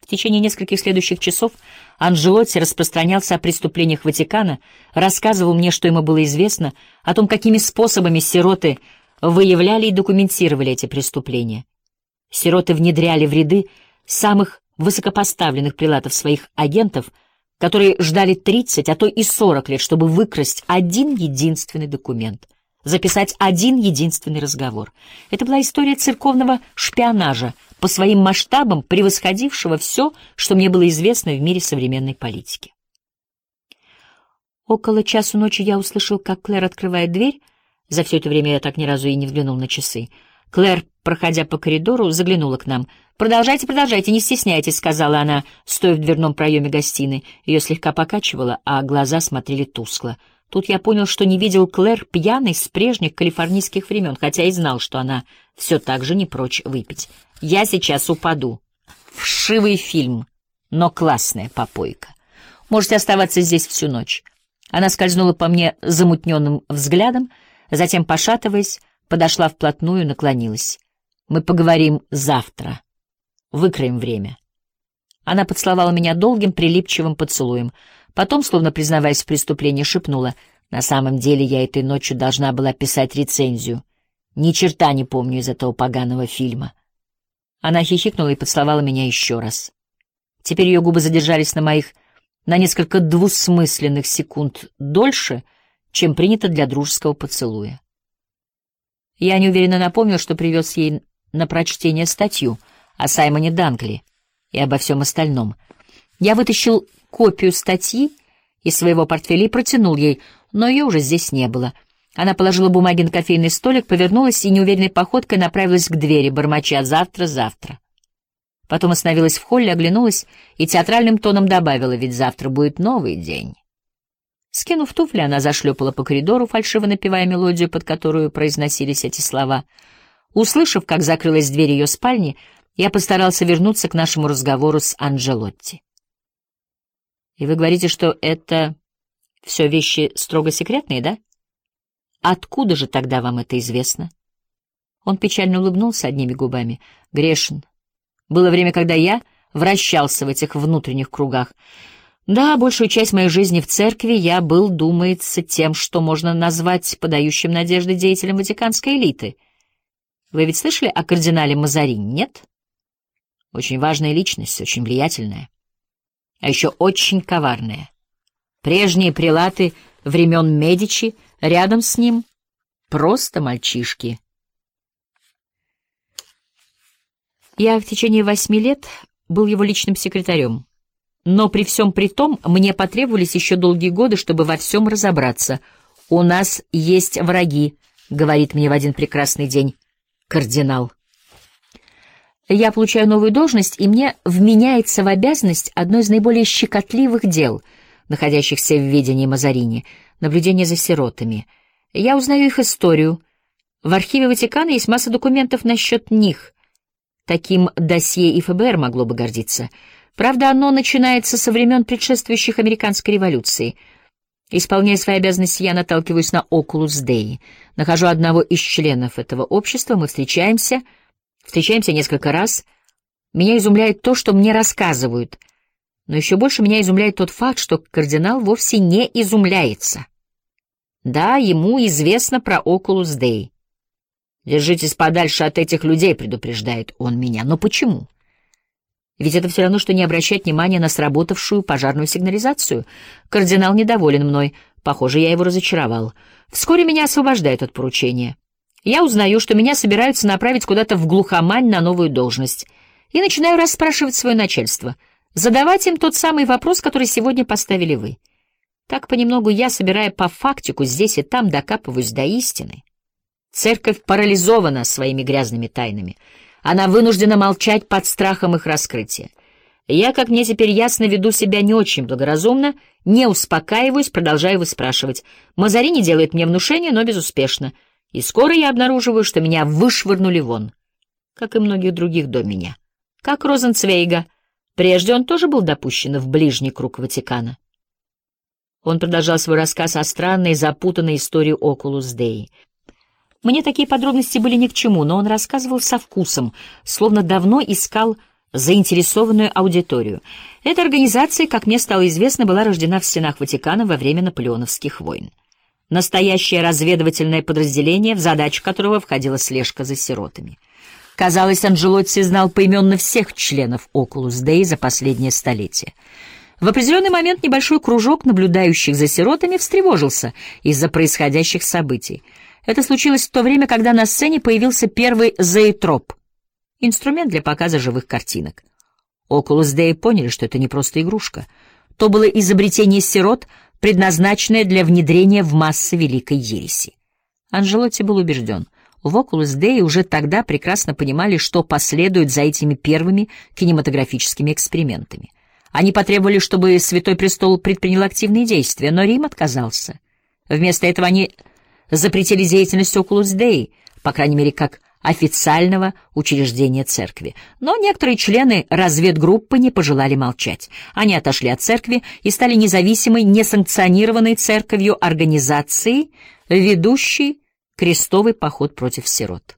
В течение нескольких следующих часов Анджелотти распространялся о преступлениях Ватикана, рассказывал мне, что ему было известно, о том, какими способами сироты выявляли и документировали эти преступления. Сироты внедряли в ряды самых высокопоставленных прилатов своих агентов, которые ждали 30, а то и 40 лет, чтобы выкрасть один единственный документ, записать один единственный разговор. Это была история церковного шпионажа, по своим масштабам превосходившего все, что мне было известно в мире современной политики. Около часу ночи я услышал, как Клэр открывает дверь. За все это время я так ни разу и не взглянул на часы. Клэр, проходя по коридору, заглянула к нам. «Продолжайте, продолжайте, не стесняйтесь», — сказала она, стоя в дверном проеме гостиной. Ее слегка покачивало, а глаза смотрели тускло. Тут я понял, что не видел Клэр пьяной с прежних калифорнийских времен, хотя и знал, что она все так же не прочь выпить. «Я сейчас упаду. Вшивый фильм, но классная попойка. Можете оставаться здесь всю ночь». Она скользнула по мне замутненным взглядом, затем, пошатываясь, подошла вплотную и наклонилась. «Мы поговорим завтра. Выкроем время». Она поцеловала меня долгим, прилипчивым поцелуем. Потом, словно признаваясь в преступлении, шепнула: «На самом деле я этой ночью должна была писать рецензию. Ни черта не помню из этого поганого фильма». Она хихикнула и поцеловала меня еще раз. Теперь ее губы задержались на моих на несколько двусмысленных секунд дольше, чем принято для дружеского поцелуя. Я неуверенно напомнил, что привез ей на прочтение статью о Саймоне Данкли и обо всем остальном. Я вытащил копию статьи из своего портфеля и протянул ей, но ее уже здесь не было. Она положила бумаги на кофейный столик, повернулась и неуверенной походкой направилась к двери, бормоча: «Завтра, завтра». Потом остановилась в холле, оглянулась и театральным тоном добавила: «Ведь завтра будет новый день». Скинув туфли, она зашлепала по коридору, фальшиво напевая мелодию, под которую произносились эти слова. Услышав, как закрылась дверь ее спальни, я постарался вернуться к нашему разговору с Анджелотти. «И вы говорите, что это все вещи строго секретные, да? Откуда же тогда вам это известно?» Он печально улыбнулся одними губами. «Грешен. Было время, когда я вращался в этих внутренних кругах. Да, большую часть моей жизни в церкви я был, думается, тем, что можно назвать подающим надежды деятелем ватиканской элиты. Вы ведь слышали о кардинале Мазарини, нет? Очень важная личность, очень влиятельная, а еще очень коварная. Прежние прелаты времен Медичи рядом с ним просто мальчишки». Я в течение 8 лет был его личным секретарем. Но при всем при том мне потребовались еще долгие годы, чтобы во всем разобраться. «У нас есть враги», — говорит мне в один прекрасный день кардинал. Я получаю новую должность, и мне вменяется в обязанность одно из наиболее щекотливых дел, находящихся в ведении Мазарини — наблюдение за сиротами. Я узнаю их историю. В архиве Ватикана есть масса документов насчет них. Таким досье и ФБР могло бы гордиться. Правда, оно начинается со времен предшествующих американской революции. Исполняя свои обязанности, я наталкиваюсь на Oculus Dei. Нахожу одного из членов этого общества, мы встречаемся несколько раз. Меня изумляет то, что мне рассказывают. Но еще больше меня изумляет тот факт, что кардинал вовсе не изумляется. Да, ему известно про Oculus Dei. «Держитесь подальше от этих людей», — предупреждает он меня. Но почему? Ведь это все равно, что не обращать внимания на сработавшую пожарную сигнализацию. Кардинал недоволен мной. Похоже, я его разочаровал. Вскоре меня освобождают от поручения. Я узнаю, что меня собираются направить куда-то в глухомань на новую должность. И начинаю расспрашивать свое начальство. Задавать им тот самый вопрос, который сегодня поставили вы. Так понемногу я, собирая по фактику здесь и там, докапываюсь до истины. Церковь парализована своими грязными тайнами. Она вынуждена молчать под страхом их раскрытия. Я, как мне теперь ясно, веду себя не очень благоразумно, не успокаиваюсь, продолжаю выспрашивать. Мазарини делает мне внушение, но безуспешно. И скоро я обнаруживаю, что меня вышвырнули вон, как и многих других до меня. Как Розенцвейга. Прежде он тоже был допущен в ближний круг Ватикана. Он продолжал свой рассказ о странной, запутанной истории Oculus Dei. Мне такие подробности были ни к чему, но он рассказывал со вкусом, словно давно искал заинтересованную аудиторию. Эта организация, как мне стало известно, была рождена в стенах Ватикана во время наполеоновских войн. Настоящее разведывательное подразделение, в задачу которого входила слежка за сиротами. Казалось, Анджелотти знал поименно всех членов Окулус Дей за последнее столетие. В определенный момент небольшой кружок наблюдающих за сиротами встревожился из-за происходящих событий. Это случилось в то время, когда на сцене появился первый зоэтроп — инструмент для показа живых картинок. Окулус Дей поняли, что это не просто игрушка. То было изобретение сирот, предназначенное для внедрения в массы великой ереси. Анджелотти был убежден, в Окулус Дей уже тогда прекрасно понимали, что последует за этими первыми кинематографическими экспериментами. Они потребовали, чтобы Святой Престол предпринял активные действия, но Рим отказался. Вместо этого они запретили деятельность Окулус Дей, по крайней мере, как официального учреждения церкви. Но некоторые члены разведгруппы не пожелали молчать. Они отошли от церкви и стали независимой, несанкционированной церковью организацией, ведущей крестовый поход против сирот.